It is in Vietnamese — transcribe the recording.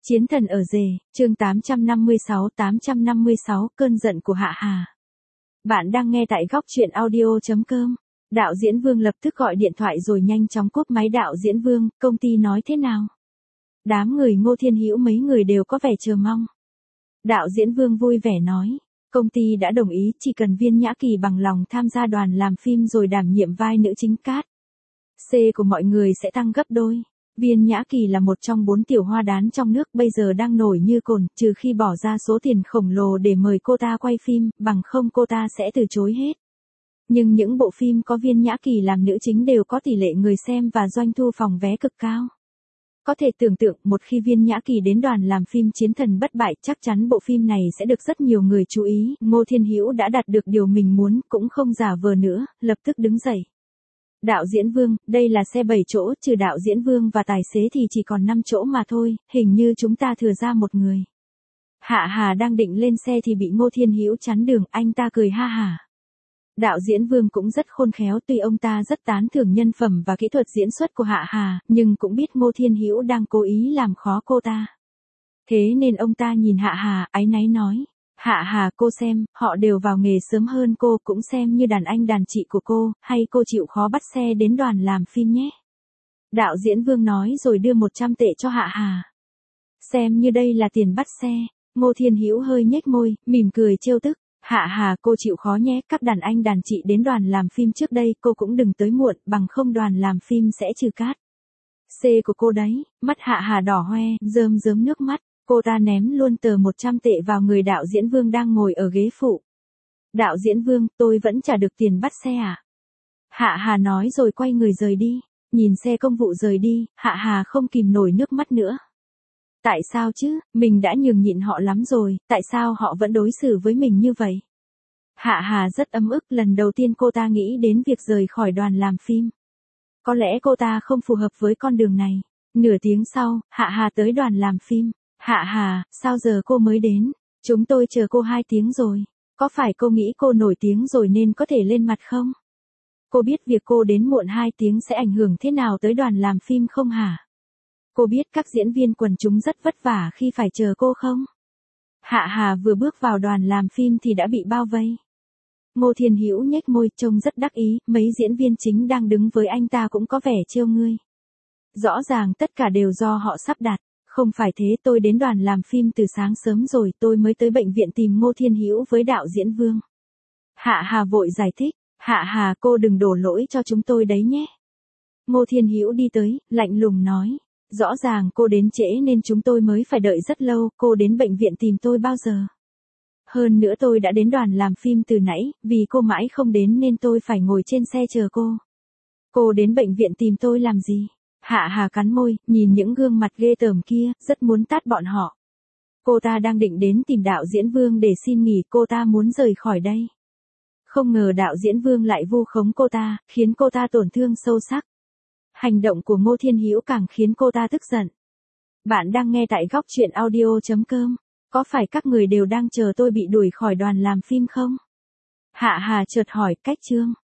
Chiến thần ở rể, chương 856, cơn giận của Hạ Hà. Bạn đang nghe tại góc truyện audio.com. Đạo diễn Vương lập tức gọi điện thoại rồi nhanh chóng cúp máy. Đạo diễn Vương, công ty nói thế nào? Đám người Ngô Thiên Hữu mấy người đều có vẻ chờ mong. Đạo diễn Vương vui vẻ nói, công ty đã đồng ý, chỉ cần Viên Nhã Kỳ bằng lòng tham gia đoàn làm phim rồi đảm nhiệm vai nữ chính cast. C của mọi người sẽ tăng gấp đôi. Viên Nhã Kỳ là một trong 4 tiểu hoa đán trong nước, bây giờ đang nổi như cồn, trừ khi bỏ ra số tiền khổng lồ để mời cô ta quay phim, bằng không cô ta sẽ từ chối hết. Nhưng những bộ phim có Viên Nhã Kỳ làm nữ chính đều có tỷ lệ người xem và doanh thu phòng vé cực cao. Có thể tưởng tượng một khi Viên Nhã Kỳ đến đoàn làm phim Chiến thần bất bại, chắc chắn bộ phim này sẽ được rất nhiều người chú ý. Ngô Thiên Hữu đã đạt được điều mình muốn, cũng không giả vờ nữa, lập tức đứng dậy. Đạo diễn Vương, đây là xe 7 chỗ, trừ đạo diễn Vương và tài xế thì chỉ còn 5 chỗ mà thôi, hình như chúng ta thừa ra một người. Hạ Hà đang định lên xe thì bị Ngô Thiên Hữu chắn đường, anh ta cười ha hả. Đạo diễn Vương cũng rất khôn khéo, tuy ông ta rất tán thưởng nhân phẩm và kỹ thuật diễn xuất của Hạ Hà, nhưng cũng biết Ngô Thiên Hữu đang cố ý làm khó cô ta. Thế nên ông ta nhìn Hạ Hà, áy náy nói. Hạ Hà, cô xem, họ đều vào nghề sớm hơn cô, cũng xem như đàn anh đàn chị của cô, hay cô chịu khó bắt xe đến đoàn làm phim nhé. Đạo diễn Vương nói rồi đưa 100 tệ cho Hạ Hà. Xem như đây là tiền bắt xe. Ngô Thiên Hữu hơi nhếch môi, mỉm cười trêu tức. Hạ Hà, cô chịu khó nhé, các đàn anh đàn chị đến đoàn làm phim trước đây, cô cũng đừng tới muộn, bằng không đoàn làm phim sẽ trừ cát. C của cô đấy. Mắt Hạ Hà đỏ hoe, rơm rớm nước mắt. Cô ta ném luôn tờ 100 tệ vào người đạo diễn Vương đang ngồi ở ghế phụ. Đạo diễn Vương, tôi vẫn trả được tiền bắt xe à? Hạ Hà nói rồi quay người rời đi. Nhìn xe công vụ rời đi, Hạ Hà không kìm nổi nước mắt nữa. Tại sao chứ, mình đã nhường nhịn họ lắm rồi, tại sao họ vẫn đối xử với mình như vậy? Hạ Hà rất ấm ức, lần đầu tiên cô ta nghĩ đến việc rời khỏi đoàn làm phim. Có lẽ cô ta không phù hợp với con đường này. Nửa tiếng sau, Hạ Hà tới đoàn làm phim. Hạ Hà, sao giờ cô mới đến? Chúng tôi chờ cô 2 tiếng rồi. Có phải cô nghĩ cô nổi tiếng rồi nên có thể lên mặt không? Cô biết việc cô đến muộn 2 tiếng sẽ ảnh hưởng thế nào tới đoàn làm phim không hả? Cô biết các diễn viên quần chúng rất vất vả khi phải chờ cô không? Hạ Hà vừa bước vào đoàn làm phim thì đã bị bao vây. Ngô Thiên Hữu nhếch môi trông rất đắc ý, mấy diễn viên chính đang đứng với anh ta cũng có vẻ trêu ngươi. Rõ ràng tất cả đều do họ sắp đặt. Không phải thế, tôi đến đoàn làm phim từ sáng sớm rồi, tôi mới tới bệnh viện tìm Ngô Thiên Hữu với đạo diễn Vương. Hạ Hà vội giải thích, Hạ Hà, cô đừng đổ lỗi cho chúng tôi đấy nhé. Ngô Thiên Hữu đi tới, lạnh lùng nói, rõ ràng cô đến trễ nên chúng tôi mới phải đợi rất lâu, cô đến bệnh viện tìm tôi bao giờ? Hơn nữa tôi đã đến đoàn làm phim từ nãy, vì cô mãi không đến nên tôi phải ngồi trên xe chờ cô. Cô đến bệnh viện tìm tôi làm gì? Hạ Hà cắn môi, nhìn những gương mặt ghê tởm kia, rất muốn tát bọn họ. Cô ta đang định đến tìm đạo diễn Vương để xin nghỉ, cô ta muốn rời khỏi đây. Không ngờ đạo diễn Vương lại vu khống cô ta, khiến cô ta tổn thương sâu sắc. Hành động của Ngô Thiên Hữu càng khiến cô ta tức giận. Bạn đang nghe tại góc truyện audio.com. Có phải các người đều đang chờ tôi bị đuổi khỏi đoàn làm phim không? Hạ Hà chợt hỏi, cách Trương.